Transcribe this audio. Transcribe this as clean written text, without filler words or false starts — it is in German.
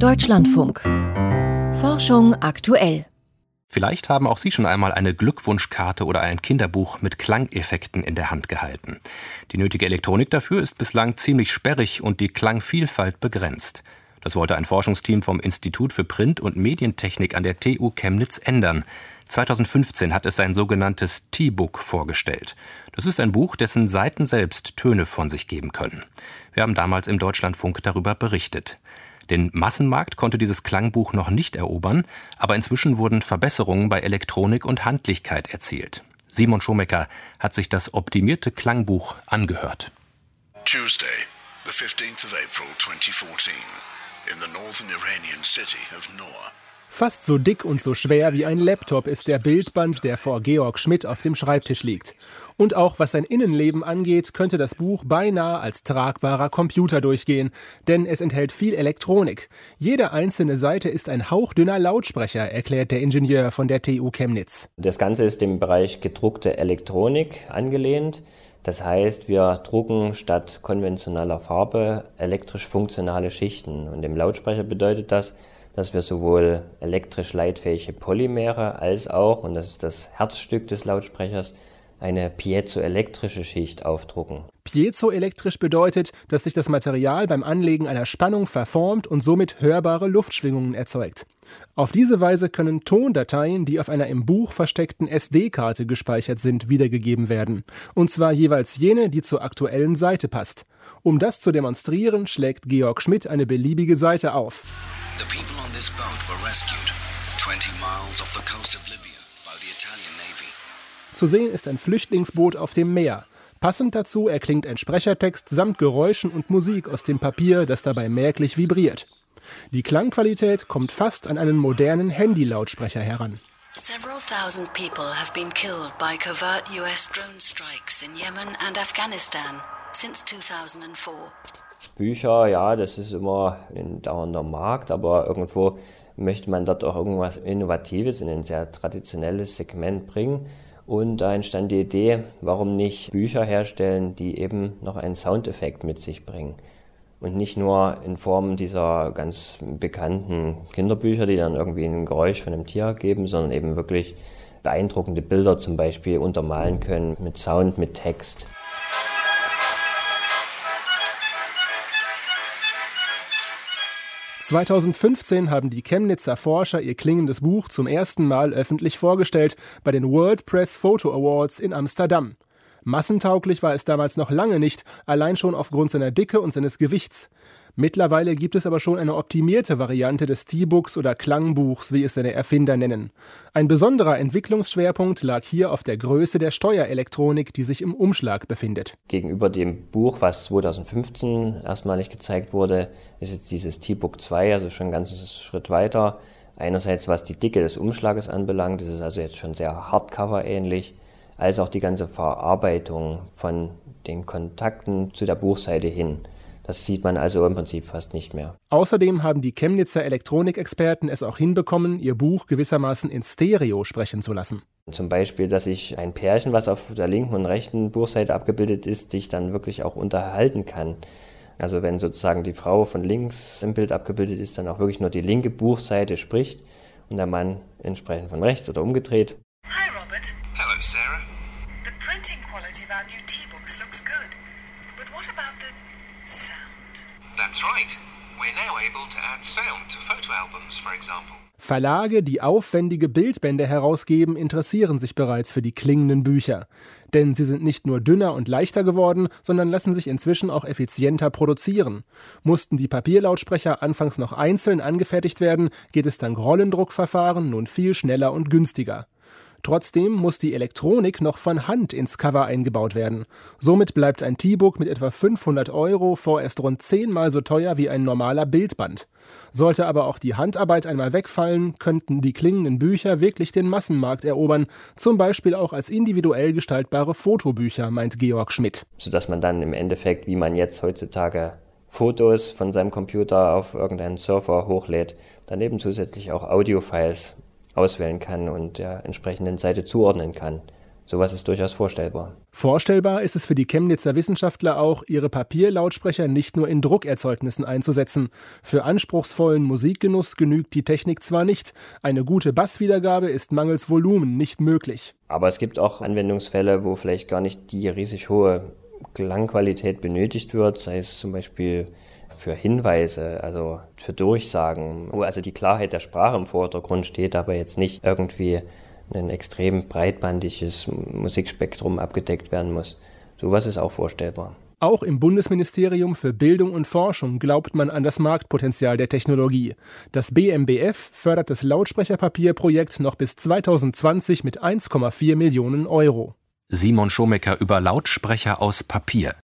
Deutschlandfunk. Forschung aktuell. Vielleicht haben auch Sie schon einmal eine Glückwunschkarte oder ein Kinderbuch mit Klangeffekten in der Hand gehalten. Die nötige Elektronik dafür ist bislang ziemlich sperrig und die Klangvielfalt begrenzt. Das wollte ein Forschungsteam vom Institut für Print- und Medientechnik an der TU Chemnitz ändern. 2015 hat es sein sogenanntes T-Book vorgestellt. Das ist ein Buch, dessen Seiten selbst Töne von sich geben können. Wir haben damals im Deutschlandfunk darüber berichtet. Den Massenmarkt konnte dieses Klangbuch noch nicht erobern, aber inzwischen wurden Verbesserungen bei Elektronik und Handlichkeit erzielt. Simon Schomecker hat sich das optimierte Klangbuch angehört. Tuesday, the 15th of April 2014, in the northern Iranian city of Noor. Fast so dick und so schwer wie ein Laptop ist der Bildband, der vor Georg Schmidt auf dem Schreibtisch liegt. Und auch was sein Innenleben angeht, könnte das Buch beinahe als tragbarer Computer durchgehen. Denn es enthält viel Elektronik. Jede einzelne Seite ist ein hauchdünner Lautsprecher, erklärt der Ingenieur von der TU Chemnitz. Das Ganze ist im Bereich gedruckte Elektronik angelehnt. Das heißt, wir drucken statt konventioneller Farbe elektrisch funktionale Schichten. Und im Lautsprecher bedeutet das, dass wir sowohl elektrisch leitfähige Polymere als auch, und das ist das Herzstück des Lautsprechers, eine piezoelektrische Schicht aufdrucken. Piezoelektrisch bedeutet, dass sich das Material beim Anlegen einer Spannung verformt und somit hörbare Luftschwingungen erzeugt. Auf diese Weise können Tondateien, die auf einer im Buch versteckten SD-Karte gespeichert sind, wiedergegeben werden. Und zwar jeweils jene, die zur aktuellen Seite passt. Um das zu demonstrieren, schlägt Georg Schmidt eine beliebige Seite auf. The people on this boat were rescued 20 miles off the coast of Libya by the Italian Navy. Zu sehen ist ein Flüchtlingsboot auf dem Meer. Passend dazu erklingt ein Sprechertext samt Geräuschen und Musik aus dem Papier, das dabei merklich vibriert. Die Klangqualität kommt fast an einen modernen Handy-Lautsprecher heran. Several thousand people have been killed by covert US drone strikes in Yemen and Afghanistan since 2004. Bücher, ja, das ist immer ein dauernder Markt, aber irgendwo möchte man dort auch irgendwas Innovatives in ein sehr traditionelles Segment bringen. Und da entstand die Idee, warum nicht Bücher herstellen, die eben noch einen Soundeffekt mit sich bringen. Und nicht nur in Form dieser ganz bekannten Kinderbücher, die dann irgendwie ein Geräusch von einem Tier geben, sondern eben wirklich beeindruckende Bilder zum Beispiel untermalen können mit Sound, mit Text. (2015) haben die Chemnitzer Forscher ihr klingendes Buch zum ersten Mal öffentlich vorgestellt bei den World Press Photo Awards in Amsterdam. Massentauglich war es damals noch lange nicht, allein schon aufgrund seiner Dicke und seines Gewichts. Mittlerweile gibt es aber schon eine optimierte Variante des T-Books oder Klangbuchs, wie es seine Erfinder nennen. Ein besonderer Entwicklungsschwerpunkt lag hier auf der Größe der Steuerelektronik, die sich im Umschlag befindet. Gegenüber dem Buch, was 2015 erstmalig gezeigt wurde, ist jetzt dieses T-Book 2 also schon ein ganzes Schritt weiter. Einerseits was die Dicke des Umschlages anbelangt, das ist also jetzt schon sehr Hardcover-ähnlich, als auch die ganze Verarbeitung von den Kontakten zu der Buchseite hin. Das sieht man also im Prinzip fast nicht mehr. Außerdem haben die Chemnitzer Elektronikexperten es auch hinbekommen, ihr Buch gewissermaßen in Stereo sprechen zu lassen. Zum Beispiel, dass ich ein Pärchen, was auf der linken und rechten Buchseite abgebildet ist, sich dann wirklich auch unterhalten kann. Also wenn sozusagen die Frau von links im Bild abgebildet ist, dann auch wirklich nur die linke Buchseite spricht und der Mann entsprechend von rechts oder umgedreht. Hi Robert. Hello, Sarah. The printing quality of our new T-books looks good. But what about the sound? That's right. We're now able to add sound to photo albums, for example. Verlage, die aufwendige Bildbände herausgeben, interessieren sich bereits für die klingenden Bücher. Denn sie sind nicht nur dünner und leichter geworden, sondern lassen sich inzwischen auch effizienter produzieren. Mussten die Papierlautsprecher anfangs noch einzeln angefertigt werden, geht es dank Rollendruckverfahren nun viel schneller und günstiger. Trotzdem muss die Elektronik noch von Hand ins Cover eingebaut werden. Somit bleibt ein T-Book mit etwa 500 € vorerst rund 10-mal so teuer wie ein normaler Bildband. Sollte aber auch die Handarbeit einmal wegfallen, könnten die klingenden Bücher wirklich den Massenmarkt erobern, zum Beispiel auch als individuell gestaltbare Fotobücher, meint Georg Schmidt. Sodass man dann im Endeffekt, wie man jetzt heutzutage Fotos von seinem Computer auf irgendeinen Server hochlädt, daneben zusätzlich auch Audiofiles auswählen kann und der entsprechenden Seite zuordnen kann. Sowas ist durchaus vorstellbar. Vorstellbar ist es für die Chemnitzer Wissenschaftler auch, ihre Papierlautsprecher nicht nur in Druckerzeugnissen einzusetzen. Für anspruchsvollen Musikgenuss genügt die Technik zwar nicht, eine gute Basswiedergabe ist mangels Volumen nicht möglich. Aber es gibt auch Anwendungsfälle, wo vielleicht gar nicht die riesig hohe Klangqualität benötigt wird, sei es zum Beispiel für Hinweise, also für Durchsagen, wo also die Klarheit der Sprache im Vordergrund steht, aber jetzt nicht irgendwie ein extrem breitbandiges Musikspektrum abgedeckt werden muss. Sowas ist auch vorstellbar. Auch im Bundesministerium für Bildung und Forschung glaubt man an das Marktpotenzial der Technologie. Das BMBF fördert das Lautsprecherpapierprojekt noch bis 2020 mit 1,4 Millionen Euro. Simon Schomecker über Lautsprecher aus Papier.